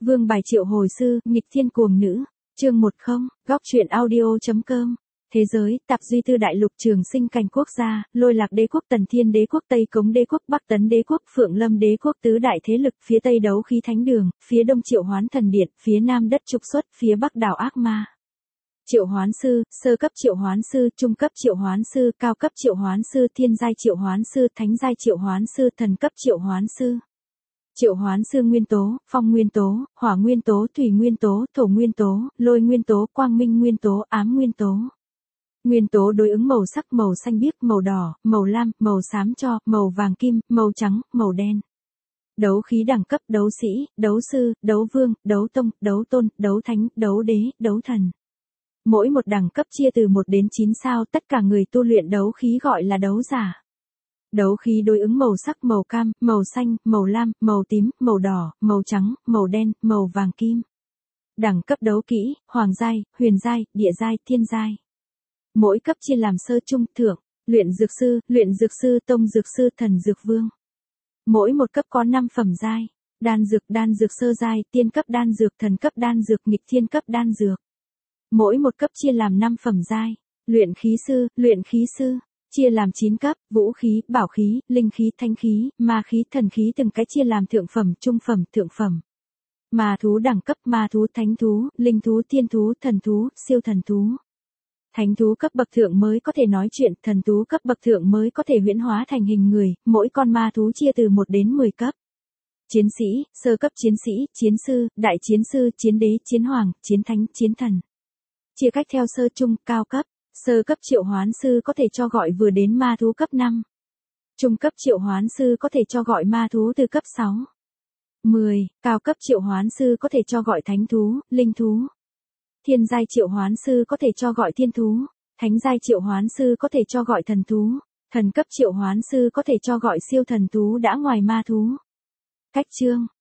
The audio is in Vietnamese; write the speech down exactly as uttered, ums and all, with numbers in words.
Vương bài triệu hồi sư, nghịch thiên cuồng nữ. Chương một không, góc truyện audio.com. Thế giới, tạp duy tư đại lục trường sinh cảnh quốc gia, lôi lạc đế quốc, Tần Thiên đế quốc, Tây Cống đế quốc, Bắc Tấn đế quốc, Phượng Lâm đế quốc, tứ đại thế lực, phía Tây đấu khí thánh đường, phía Đông triệu hoán thần điện, phía Nam đất trục xuất, phía Bắc đảo ác ma. Triệu hoán sư, sơ cấp triệu hoán sư, trung cấp triệu hoán sư, cao cấp triệu hoán sư, thiên giai triệu hoán sư, thánh giai triệu hoán sư, thần cấp triệu hoán sư. Triệu hoán sư nguyên tố, phong nguyên tố, hỏa nguyên tố, thủy nguyên tố, thổ nguyên tố, lôi nguyên tố, quang minh nguyên tố, ám nguyên tố. Nguyên tố đối ứng màu sắc: màu xanh biếc, màu đỏ, màu lam, màu xám tro, màu vàng kim, màu trắng, màu đen. Đấu khí đẳng cấp: đấu sĩ, đấu sư, đấu vương, đấu tông, đấu tôn, đấu thánh, đấu đế, đấu thần. Mỗi một đẳng cấp chia từ một đến chín sao, tất cả người tu luyện đấu khí gọi là đấu giả. Đấu khí đối ứng màu sắc: màu cam, màu xanh, màu lam, màu tím, màu đỏ, màu trắng, màu đen, màu vàng kim. Đẳng cấp đấu kỹ: hoàng giai, huyền giai, địa giai, thiên giai. Mỗi cấp chia làm sơ, trung, thượng. Luyện dược sư, luyện dược sư, tông dược sư, thần dược vương. Mỗi một cấp có năm phẩm giai. Đan dược, đan dược sơ giai, tiên cấp đan dược, thần cấp đan dược, nghịch thiên cấp đan dược. Mỗi một cấp chia làm năm phẩm giai. Luyện khí sư, luyện khí sư, chia làm chín cấp: vũ khí, bảo khí, linh khí, thánh khí, ma khí, thần khí, từng cái chia làm thượng phẩm, trung phẩm, thượng phẩm. Ma thú đẳng cấp: ma thú, thánh thú, linh thú, thiên thú, thần thú, siêu thần thú. Thánh thú cấp bậc thượng mới có thể nói chuyện, thần thú cấp bậc thượng mới có thể huyễn hóa thành hình người, mỗi con ma thú chia từ một đến mười cấp. Chiến sĩ, sơ cấp chiến sĩ, chiến sư, đại chiến sư, chiến đế, chiến hoàng, chiến thánh, chiến thần. Chia cách theo sơ, trung, cao cấp. Sơ cấp triệu hoán sư có thể cho gọi vừa đến ma thú cấp năm. Trung cấp triệu hoán sư có thể cho gọi ma thú từ cấp sáu. mười. Cao cấp triệu hoán sư có thể cho gọi thánh thú, linh thú. Thiên giai triệu hoán sư có thể cho gọi thiên thú. Thánh giai triệu hoán sư có thể cho gọi thần thú. Thần cấp triệu hoán sư có thể cho gọi siêu thần thú đã ngoài ma thú. Cách chương.